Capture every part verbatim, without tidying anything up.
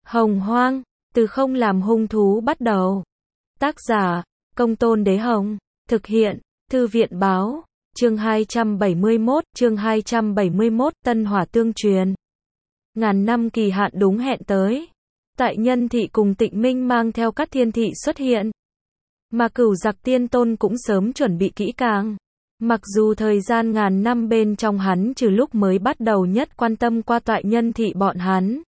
Hồng Hoang, từ không làm hung thú bắt đầu. Tác giả, Công Tôn Đế Hồng. Thực hiện, Thư viện Báo. Chương hai trăm bảy mươi mốt, chương hai trăm bảy mươi mốt, Tân Hỏa Tương Truyền. Ngàn năm kỳ hạn đúng hẹn tới. Tại Nhân Thị cùng Tịnh Minh mang theo các thiên thị xuất hiện. Mà Cửu Giặc Tiên Tôn cũng sớm chuẩn bị kỹ càng. Mặc dù thời gian ngàn năm bên trong hắn trừ lúc mới bắt đầu nhất quan tâm qua Toại Nhân Thị bọn hắn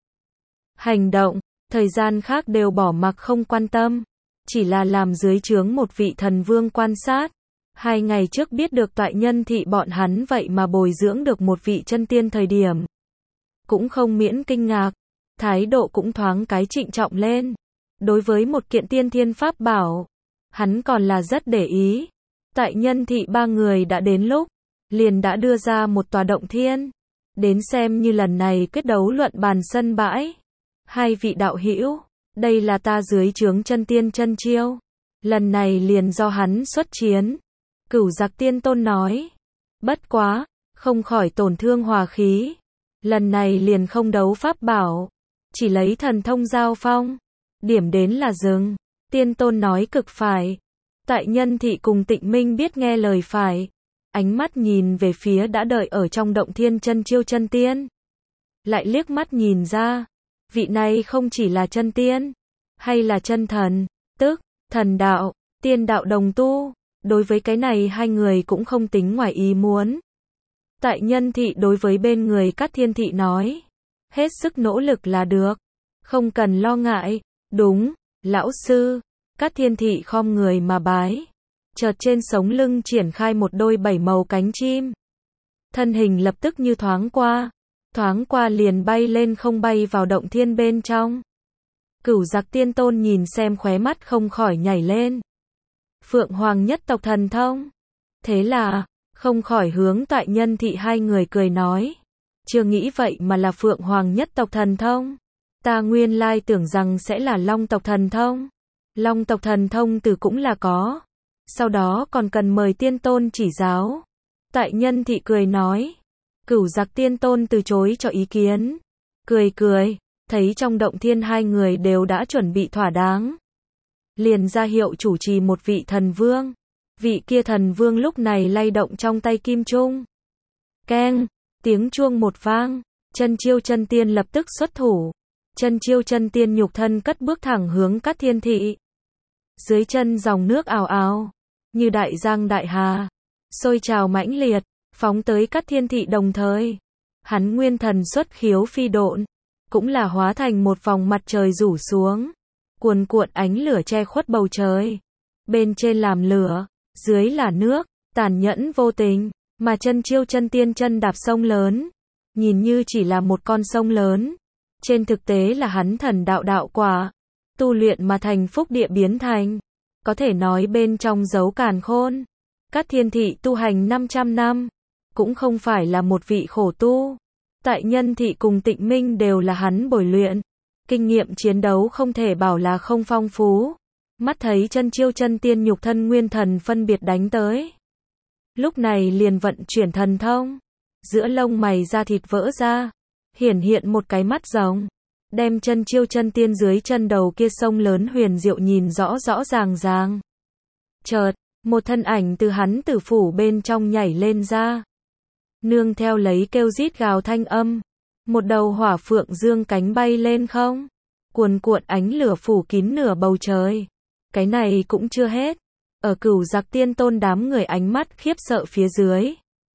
hành động, thời gian khác đều bỏ mặc không quan tâm, chỉ là làm dưới trướng một vị thần vương quan sát. Hai ngày trước biết được Toại Nhân Thị bọn hắn vậy mà bồi dưỡng được một vị chân tiên thời điểm, cũng không miễn kinh ngạc, thái độ cũng thoáng cái trịnh trọng lên. Đối với một kiện tiên thiên pháp bảo, hắn còn là rất để ý. Tại Nhân Thị ba người đã đến lúc, liền đã đưa ra một tòa động thiên, đến xem như lần này quyết đấu luận bàn sân bãi. Hai vị đạo hữu, đây là ta dưới trướng chân tiên chân chiêu, lần này liền do hắn xuất chiến. Cửu Giặc Tiên Tôn nói, bất quá, không khỏi tổn thương hòa khí, lần này liền không đấu pháp bảo, chỉ lấy thần thông giao phong, điểm đến là dừng. Tiên Tôn nói cực phải. Tại Nhân Thị cùng Tịnh Minh biết nghe lời phải, ánh mắt nhìn về phía đã đợi ở trong động thiên chân chiêu chân tiên, lại liếc mắt nhìn ra, vị này không chỉ là chân tiên, hay là chân thần, tức thần đạo, tiên đạo đồng tu. Đối với cái này hai người cũng không tính ngoài ý muốn. Tại Nhân Thị đối với bên người các thiên thị nói, hết sức nỗ lực là được, không cần lo ngại. Đúng, lão sư. Các thiên thị khom người mà bái, chợt trên sống lưng triển khai một đôi bảy màu cánh chim. Thân hình lập tức như thoáng qua, thoáng qua liền bay lên không bay vào động thiên bên trong. Cửu Giặc Tiên Tôn nhìn xem khóe mắt không khỏi nhảy lên. Phượng Hoàng nhất tộc thần thông. Thế là, không khỏi hướng Toại Nhân Thị hai người cười nói, chưa nghĩ vậy mà là Phượng Hoàng nhất tộc thần thông. Ta nguyên lai tưởng rằng sẽ là Long tộc thần thông. Long tộc thần thông từ cũng là có, sau đó còn cần mời Tiên Tôn chỉ giáo. Tại Nhân Thị cười nói. Cửu Giặc Tiên Tôn từ chối cho ý kiến, cười cười, thấy trong động thiên hai người đều đã chuẩn bị thỏa đáng, liền ra hiệu chủ trì một vị thần vương. Vị kia thần vương lúc này lay động trong tay kim trung. Keng, tiếng chuông một vang, chân chiêu chân tiên lập tức xuất thủ. Chân chiêu chân tiên nhục thân cất bước thẳng hướng các thiên thị. Dưới chân dòng nước ào ào, như đại giang đại hà, sôi trào mãnh liệt, phóng tới các thiên thị đồng thời. Hắn nguyên thần xuất khiếu phi độn, cũng là hóa thành một vòng mặt trời rủ xuống, cuồn cuộn ánh lửa che khuất bầu trời. Bên trên làm lửa, dưới là nước, tàn nhẫn vô tình, mà chân chiêu chân tiên chân đạp sông lớn, nhìn như chỉ là một con sông lớn, trên thực tế là hắn thần đạo đạo quả, tu luyện mà thành phúc địa biến thành, có thể nói bên trong giấu càn khôn. Các thiên thị tu hành năm trăm năm, cũng không phải là một vị khổ tu. Tại Nhân Thị cùng Tịnh Minh đều là hắn bồi luyện, kinh nghiệm chiến đấu không thể bảo là không phong phú. Mắt thấy chân chiêu chân tiên nhục thân nguyên thần phân biệt đánh tới, lúc này liền vận chuyển thần thông, giữa lông mày da thịt vỡ ra, hiển hiện một cái mắt rồng, đem chân chiêu chân tiên dưới chân đầu kia sông lớn huyền diệu nhìn rõ rõ ràng ràng. Chợt, một thân ảnh từ hắn tử phủ bên trong nhảy lên ra, nương theo lấy kêu rít gào thanh âm, một đầu hỏa phượng dương cánh bay lên không, cuồn cuộn ánh lửa phủ kín nửa bầu trời. Cái này cũng chưa hết, ở Cửu Giặc Tiên Tôn đám người ánh mắt khiếp sợ phía dưới,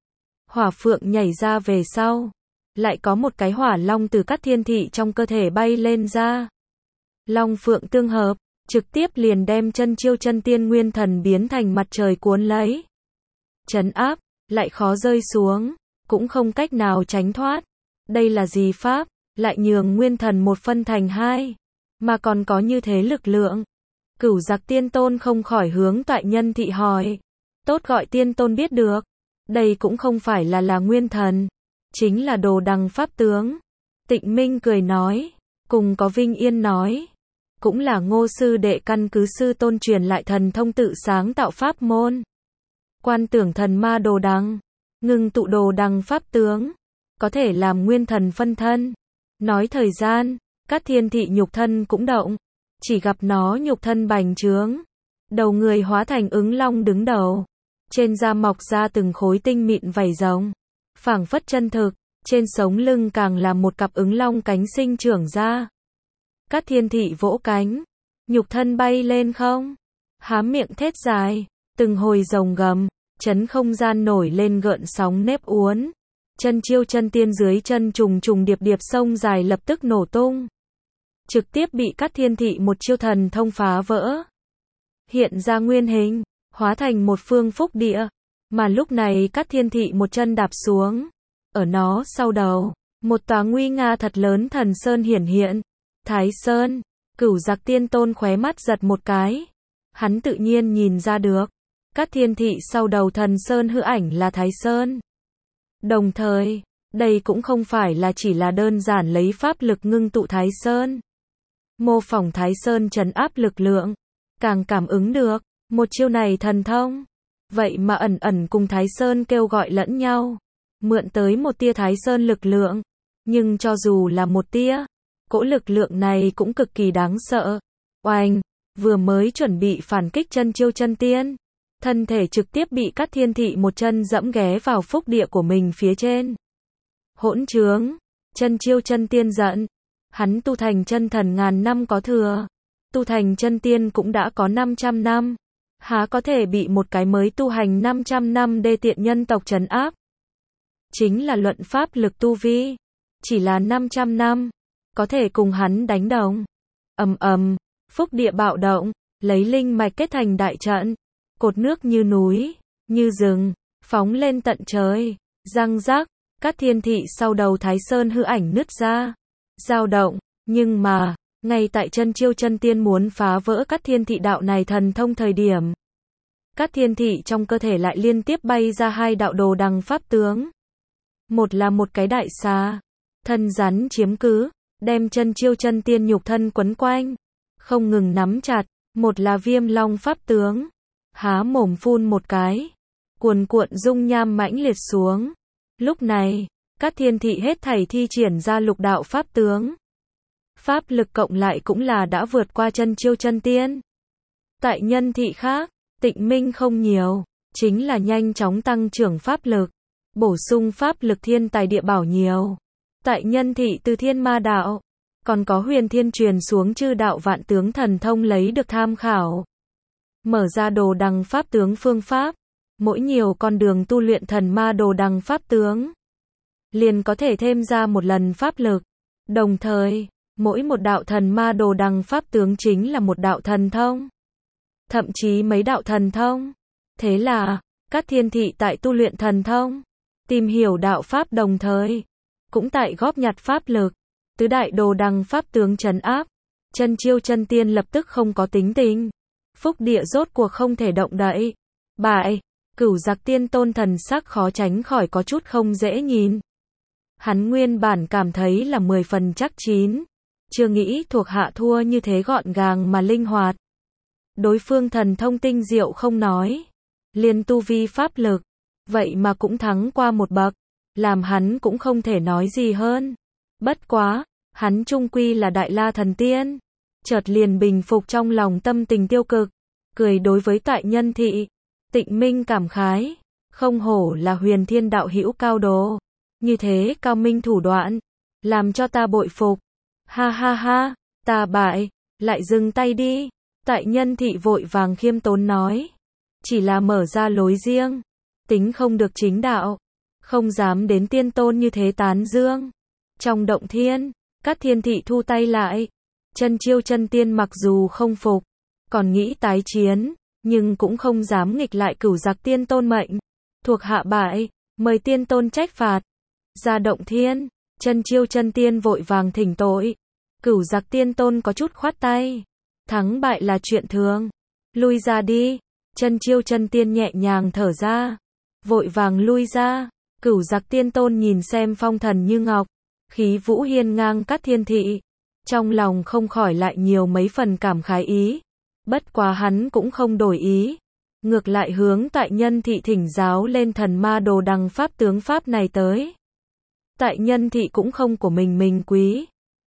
hỏa phượng nhảy ra về sau, lại có một cái hỏa long từ các thiên thị trong cơ thể bay lên ra. Long phượng tương hợp, trực tiếp liền đem chân chiêu chân tiên nguyên thần biến thành mặt trời cuốn lấy, trấn áp, lại khó rơi xuống, cũng không cách nào tránh thoát. Đây là gì pháp, lại nhường nguyên thần một phân thành hai, mà còn có như thế lực lượng. Cửu Giặc Tiên Tôn không khỏi hướng Toại Nhân Thị hỏi, tốt gọi Tiên Tôn biết được, đây cũng không phải là là nguyên thần, chính là đồ đằng pháp tướng. Tịnh Minh cười nói, cùng có Vinh Yên nói, cũng là Ngô sư đệ căn cứ sư tôn truyền lại thần thông tự sáng tạo pháp môn. Quan tưởng thần ma đồ đằng, ngưng tụ đồ đằng pháp tướng, có thể làm nguyên thần phân thân. Nói thời gian, Cát Thiên Thị nhục thân cũng động, chỉ gặp nó nhục thân bành trướng, đầu người hóa thành ứng long đứng đầu, trên da mọc ra từng khối tinh mịn vảy rồng, phảng phất chân thực, trên sống lưng càng là một cặp ứng long cánh sinh trưởng ra. Cát Thiên Thị vỗ cánh, nhục thân bay lên không, há miệng thét dài, từng hồi rồng gầm, chấn không gian nổi lên gợn sóng nếp uốn. Chân Chiêu Chân Tiên dưới chân trùng trùng điệp điệp sông dài lập tức nổ tung, trực tiếp bị Cát Thiên Thị một chiêu thần thông phá vỡ, hiện ra nguyên hình, hóa thành một phương phúc địa, mà lúc này Cát Thiên Thị một chân đạp xuống, ở nó sau đầu, một tòa nguy nga thật lớn thần sơn hiển hiện, Thái Sơn. Cửu Giặc Tiên Tôn khóe mắt giật một cái, hắn tự nhiên nhìn ra được, Cát Thiên Thị sau đầu thần sơn hư ảnh là Thái Sơn. Đồng thời, đây cũng không phải là chỉ là đơn giản lấy pháp lực ngưng tụ Thái Sơn, mô phỏng Thái Sơn trấn áp lực lượng, càng cảm ứng được, một chiêu này thần thông, vậy mà ẩn ẩn cùng Thái Sơn kêu gọi lẫn nhau, mượn tới một tia Thái Sơn lực lượng, nhưng cho dù là một tia, cỗ lực lượng này cũng cực kỳ đáng sợ. Oanh, vừa mới chuẩn bị phản kích Chân Chiêu Chân Tiên, thân thể trực tiếp bị Cát Thiên Thị một chân dẫm ghé vào phúc địa của mình phía trên. Hỗn trướng, Chân Chiêu Chân Tiên giận, hắn tu thành chân thần ngàn năm có thừa, tu thành chân tiên cũng đã có năm trăm năm, há có thể bị một cái mới tu hành năm trăm năm đê tiện nhân tộc trấn áp. Chính là luận pháp lực tu vi, chỉ là năm trăm năm, có thể cùng hắn đánh đồng. Ầm ầm, phúc địa bạo động, lấy linh mạch kết thành đại trận, cột nước như núi, như rừng, phóng lên tận trời, răng rác, Cát Thiên Thị sau đầu Thái Sơn hư ảnh nứt ra, dao động, nhưng mà, ngay tại Chân Chiêu Chân Tiên muốn phá vỡ Cát Thiên Thị đạo này thần thông thời điểm, Cát Thiên Thị trong cơ thể lại liên tiếp bay ra hai đạo đồ đằng pháp tướng. Một là một cái đại xà, thân rắn chiếm cứ, đem Chân Chiêu Chân Tiên nhục thân quấn quanh, không ngừng nắm chặt, một là viêm long pháp tướng, há mồm phun một cái, cuồn cuộn dung nham mãnh liệt xuống. Lúc này, Cát Thiên Thị hết thảy thi triển ra lục đạo pháp tướng. Pháp lực cộng lại cũng là đã vượt qua Chân Chiêu Chân Tiên. Tại nhân thị khác, Tịnh Minh không nhiều, chính là nhanh chóng tăng trưởng pháp lực, bổ sung pháp lực thiên tài địa bảo nhiều. Tại nhân thị từ Thiên Ma đạo, còn có Huyền Thiên truyền xuống chư đạo vạn tướng thần thông lấy được tham khảo. Mở ra đồ đằng pháp tướng phương pháp, mỗi nhiều con đường tu luyện thần ma đồ đằng pháp tướng, liền có thể thêm ra một lần pháp lực. Đồng thời, mỗi một đạo thần ma đồ đằng pháp tướng chính là một đạo thần thông, thậm chí mấy đạo thần thông. Thế là, Cát Thiên Thị tại tu luyện thần thông, tìm hiểu đạo pháp đồng thời, cũng tại góp nhặt pháp lực, tứ đại đồ đằng pháp tướng trấn áp. Chân Chiêu Chân Tiên lập tức không có tính tình, phúc địa rốt cuộc không thể động đậy. Bại, Cửu Giặc Tiên Tôn thần sắc khó tránh khỏi có chút không dễ nhìn. Hắn nguyên bản cảm thấy là mười phần chắc chín, chưa nghĩ thuộc hạ thua như thế gọn gàng mà linh hoạt. Đối phương thần thông tinh diệu không nói, liền tu vi pháp lực, vậy mà cũng thắng qua một bậc, làm hắn cũng không thể nói gì hơn. Bất quá, hắn trung quy là Đại La Thần Tiên, chợt liền bình phục trong lòng tâm tình tiêu cực, cười đối với tại nhân thị. Tịnh Minh cảm khái, không hổ là Huyền Thiên đạo hữu cao đồ, như thế cao minh thủ đoạn, làm cho ta bội phục. Ha ha ha, ta bại, lại dừng tay đi. Tại nhân thị vội vàng khiêm tốn nói, chỉ là mở ra lối riêng, tính không được chính đạo, không dám đến tiên tôn như thế tán dương. Trong động thiên, Cát Thiên Thị thu tay lại, Chân Chiêu Chân Tiên mặc dù không phục, còn nghĩ tái chiến, nhưng cũng không dám nghịch lại Cửu Giặc Tiên Tôn mệnh. Thuộc hạ bại, mời tiên tôn trách phạt. Ra động thiên, Chân Chiêu Chân Tiên vội vàng thỉnh tội. Cửu Giặc Tiên Tôn có chút khoát tay, thắng bại là chuyện thường, lui ra đi. Chân Chiêu Chân Tiên nhẹ nhàng thở ra, vội vàng lui ra. Cửu Giặc Tiên Tôn nhìn xem phong thần như ngọc, khí vũ hiên ngang Cát Thiên Thị, trong lòng không khỏi lại nhiều mấy phần cảm khái ý. Bất quá hắn cũng không đổi ý, ngược lại hướng tại nhân thị thỉnh giáo lên thần ma đồ đằng pháp tướng pháp này tới. Tại nhân thị cũng không của mình mình quý,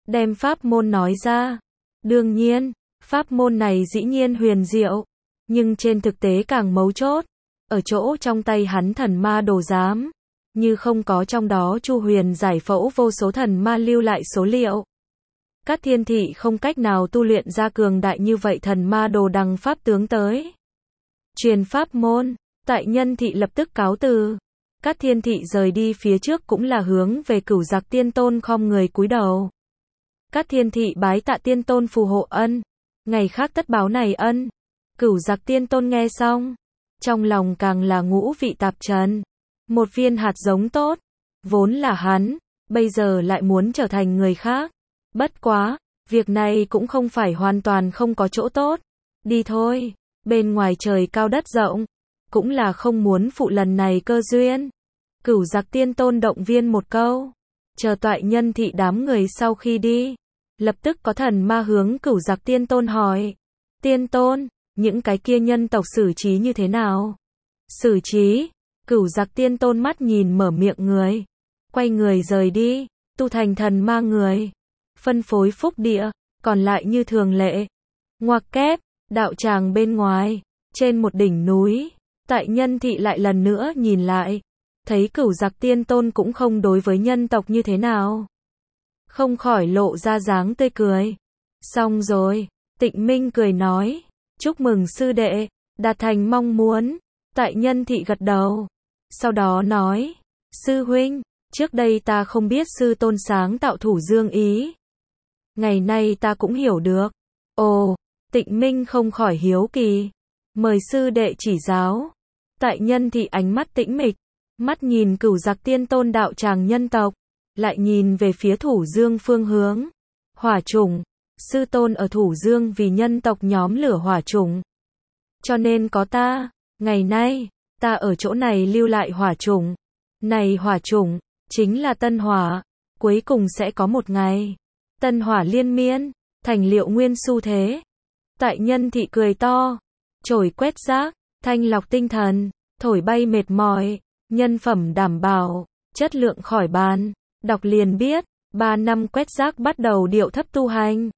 đem pháp môn nói ra. Đương nhiên, pháp môn này dĩ nhiên huyền diệu, nhưng trên thực tế càng mấu chốt, ở chỗ trong tay hắn thần ma đồ giám, như không có trong đó Chu Huyền giải phẫu vô số thần ma lưu lại số liệu. Cát Thiên Thị không cách nào tu luyện ra cường đại như vậy thần ma đồ đằng pháp tướng tới. Truyền pháp môn, tại Nhân Thị lập tức cáo từ. Cát Thiên Thị rời đi phía trước cũng là hướng về Cửu Giặc Tiên Tôn khom người cúi đầu. Cát Thiên Thị bái tạ Tiên Tôn phù hộ ân, ngày khác tất báo này ân. Cửu Giặc Tiên Tôn nghe xong, trong lòng càng là ngũ vị tạp trần. Một viên hạt giống tốt, vốn là hắn, bây giờ lại muốn trở thành người khác. Bất quá, việc này cũng không phải hoàn toàn không có chỗ tốt. Đi thôi, bên ngoài trời cao đất rộng, cũng là không muốn phụ lần này cơ duyên. Cửu Giặc Tiên Tôn động viên một câu, chờ Toại Nhân Thị đám người sau khi đi, lập tức có thần ma hướng Cửu Giặc Tiên Tôn hỏi. Tiên Tôn, những cái kia nhân tộc xử trí như thế nào? Xử trí? Cửu Giặc Tiên Tôn mắt nhìn mở miệng người, quay người rời đi, tu thành thần ma người, phân phối phúc địa, còn lại như thường lệ. Ngoặc kép, đạo tràng bên ngoài, trên một đỉnh núi, Tại Nhân Thị lại lần nữa nhìn lại, thấy Cửu Giặc Tiên Tôn cũng không đối với nhân tộc như thế nào, không khỏi lộ ra dáng tươi cười. Xong rồi, Tịnh Minh cười nói, chúc mừng sư đệ, đạt thành mong muốn. Tại Nhân Thị gật đầu, sau đó nói, sư huynh, trước đây ta không biết sư tôn sáng tạo thủ dương ý. Ngày nay ta cũng hiểu được. Ồ, Tịnh Minh không khỏi hiếu kỳ, mời sư đệ chỉ giáo. Tại Nhân Thị ánh mắt tĩnh mịch, mắt nhìn Cửu Giặc Tiên Tôn đạo tràng nhân tộc, lại nhìn về phía thủ dương phương hướng. Hỏa chủng, sư tôn ở thủ dương vì nhân tộc nhóm lửa hỏa chủng. Cho nên có ta, ngày nay, ta ở chỗ này lưu lại hỏa chủng. Này hỏa chủng, chính là tân hỏa, cuối cùng sẽ có một ngày. Tân hỏa liên miên, thành liệu nguyên xu thế. Tại Nhân Thị cười to, chổi quét rác, thanh lọc tinh thần, thổi bay mệt mỏi, nhân phẩm đảm bảo, chất lượng khỏi bàn. Đọc liền biết, ba năm quét rác bắt đầu điệu thấp tu hành.